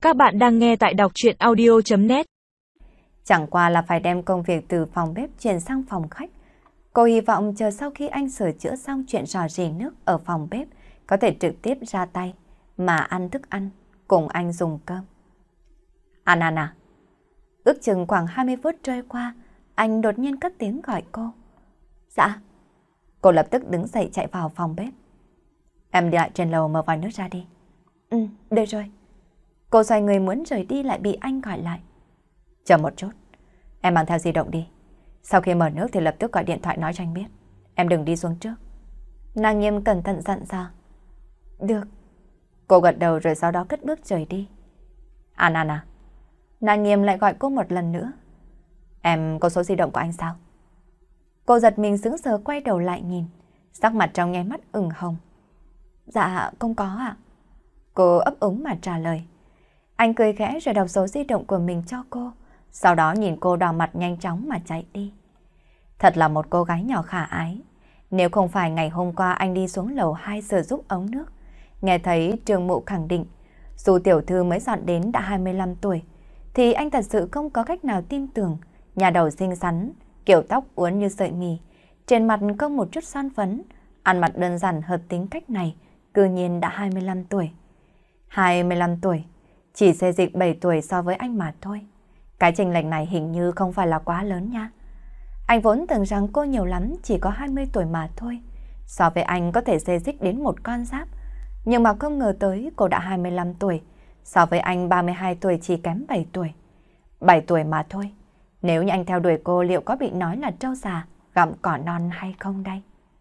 Các bạn đang nghe tại đọc truyện audio.net. Chẳng qua là phải đem công việc từ phòng bếp chuyển sang phòng khách. Cô hy vọng chờ sau khi anh sửa chữa xong chuyện rò rỉ nước ở phòng bếp, có thể trực tiếp ra tay, mà ăn thức ăn, cùng anh dùng cơm. Anna. Ước chừng khoảng 20 phút trôi qua, anh đột nhiên cất tiếng gọi cô. Dạ. Cô lập tức đứng dậy chạy vào phòng bếp. Em đi lại trên lầu mở vòi nước ra đi. Được rồi. Cô xoay người muốn rời đi lại bị anh gọi lại. Chờ một chút, em mang theo di động đi. Sau khi mở nước thì lập tức gọi điện thoại nói cho anh biết. Em đừng đi xuống trước. Nàng Nghiêm cẩn thận dặn dò. Được. Cô gật đầu rồi sau đó cất bước rời đi. Anna. Nàng Nghiêm lại gọi cô một lần nữa. Em có số di động của anh sao? Cô giật mình sững sờ quay đầu lại nhìn. Sắc mặt trong nháy mắt ửng hồng. Dạ không có ạ. Cô ấp úng mà trả lời. Anh cười khẽ rồi đọc số di động của mình cho cô. Sau đó nhìn cô đỏ mặt nhanh chóng mà chạy đi. Thật là một cô gái nhỏ khả ái. Nếu không phải ngày hôm qua anh đi xuống lầu 2 sửa giúp ống nước, nghe thấy Trường Mụ khẳng định dù tiểu thư mới dọn đến đã 25 tuổi, thì anh thật sự không có cách nào tin tưởng nhà đầu xinh xắn, kiểu tóc uốn như sợi mì, trên mặt không một chút son phấn, ăn mặc đơn giản hợp tính cách này, cư nhiên đã 25 tuổi. 25 tuổi, chỉ xê dịch 7 tuổi so với anh mà thôi. Cái chênh lệch này hình như không phải là quá lớn nha. Anh vốn tưởng rằng cô nhiều lắm chỉ có 20 tuổi mà thôi. So với anh có thể xê dịch đến một con giáp. Nhưng mà không ngờ tới cô đã 25 tuổi. So với anh 32 tuổi chỉ kém 7 tuổi. 7 tuổi mà thôi. Nếu như anh theo đuổi cô liệu có bị nói là trâu già, gặm cỏ non hay không đây?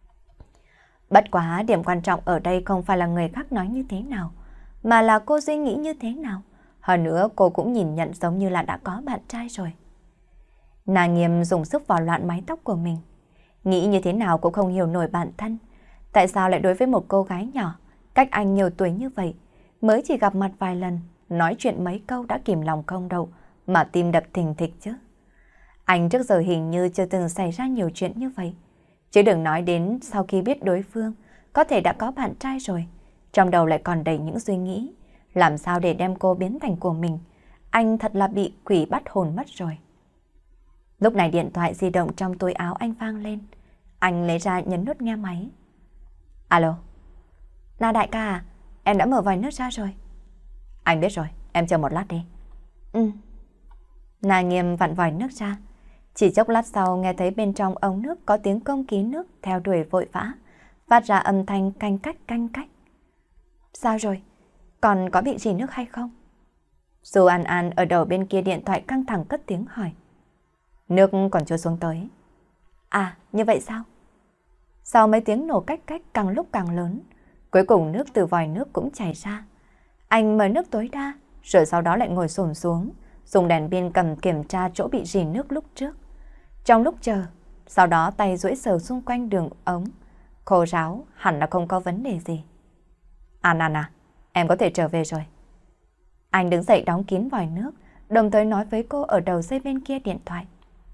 Bất quá điểm quan trọng ở đây không phải là người khác nói như thế nào, mà là cô suy nghĩ như thế nào. Hơn nữa cô cũng nhìn nhận giống như là đã có bạn trai rồi. Nàng Nghiêm dùng sức vào loạn mái tóc của mình. Nghĩ như thế nào cũng không hiểu nổi bản thân. Tại sao lại đối với một cô gái nhỏ, cách anh nhiều tuổi như vậy, mới chỉ gặp mặt vài lần, nói chuyện mấy câu đã kìm lòng không đậu, mà tim đập thình thịch chứ. Anh trước giờ hình như chưa từng xảy ra nhiều chuyện như vậy. Chứ đừng nói đến sau khi biết đối phương có thể đã có bạn trai rồi, trong đầu lại còn đầy những suy nghĩ. Làm sao để đem cô biến thành của mình? Anh thật là bị quỷ bắt hồn mất rồi. Lúc này điện thoại di động trong túi áo anh vang lên. Anh lấy ra nhấn nút nghe máy. Alo. Na đại ca à, em đã mở vòi nước ra rồi. Anh biết rồi, em chờ một lát đi. Na Nghiêm vặn vòi nước ra. Chỉ chốc lát sau nghe thấy bên trong ống nước có tiếng công ký nước theo đuổi vội vã, phát ra âm thanh canh cách. Sao rồi? Còn có bị gì nước hay không? Dù An An ở đầu bên kia điện thoại căng thẳng cất tiếng hỏi. Nước còn chưa xuống tới. À, như vậy sao? Sau mấy tiếng nổ cách càng lúc càng lớn, cuối cùng nước từ vòi nước cũng chảy ra. Anh mở nước tối đa, rồi sau đó lại ngồi xổm xuống, dùng đèn pin cầm kiểm tra chỗ bị rỉ nước lúc trước. Trong lúc chờ, sau đó tay duỗi sờ xung quanh đường ống, khô ráo, hẳn là không có vấn đề gì. Anna, em có thể trở về rồi. Anh đứng dậy đóng kín vòi nước, đồng thời nói với cô ở đầu dây bên kia điện thoại.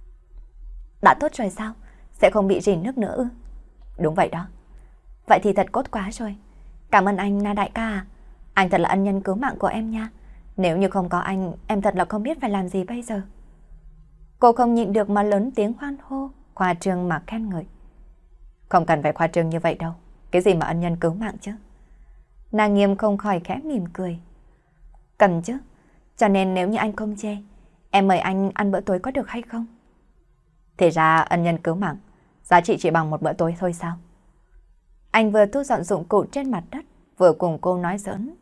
Đã tốt rồi sao? Sẽ không bị rỉ nước nữa ư? Đúng vậy đó. Vậy thì thật tốt quá rồi. Cảm ơn anh Na đại ca à. Anh thật là ân nhân cứu mạng của em nha. Nếu như không có anh, em thật là không biết phải làm gì bây giờ. Cô không nhịn được mà lớn tiếng hoan hô, khoa trương mà khen ngợi. Không cần phải khoa trương như vậy đâu. Cái gì mà ân nhân cứu mạng chứ? Nàng Nghiêm không khỏi khẽ mỉm cười. Cần chứ. Cho nên nếu như anh không chê, em mời anh ăn bữa tối có được hay không? Thì ra ân nhân cứu mạng, giá trị chỉ bằng một bữa tối thôi sao? Anh vừa thu dọn dụng cụ trên mặt đất, vừa cùng cô nói giỡn.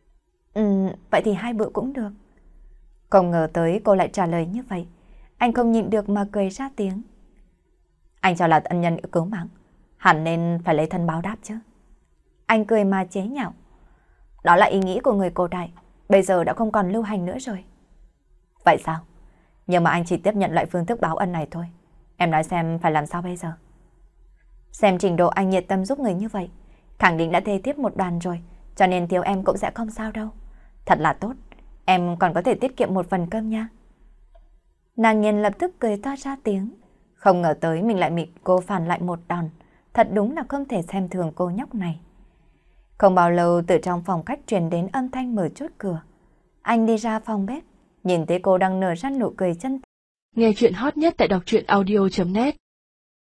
Vậy thì 2 bữa cũng được. Không ngờ tới cô lại trả lời như vậy. Anh không nhịn được mà cười ra tiếng. Anh cho là ân nhân cứu mạng, hẳn nên phải lấy thân báo đáp chứ. Anh cười mà chế nhạo. Đó là ý nghĩ của người cổ đại, bây giờ đã không còn lưu hành nữa rồi. Vậy sao? Nhưng mà anh chỉ tiếp nhận loại phương thức báo ân này thôi. Em nói xem phải làm sao bây giờ? Xem trình độ anh nhiệt tâm giúp người như vậy, khẳng định đã thê tiếp một đoàn rồi, cho nên thiếu em cũng sẽ không sao đâu. Thật là tốt, em còn có thể tiết kiệm một phần cơm nha. Nàng Nhiên lập tức cười to ra tiếng. Không ngờ tới mình lại bị cô phản lại một đòn. Thật đúng là không thể xem thường cô nhóc này. Không bao lâu từ trong phòng khách truyền đến âm thanh mở chốt cửa. Anh đi ra phòng bếp, nhìn thấy cô đang nở ra nụ cười chân. Nghe chuyện hot nhất tại đọc truyện audio.net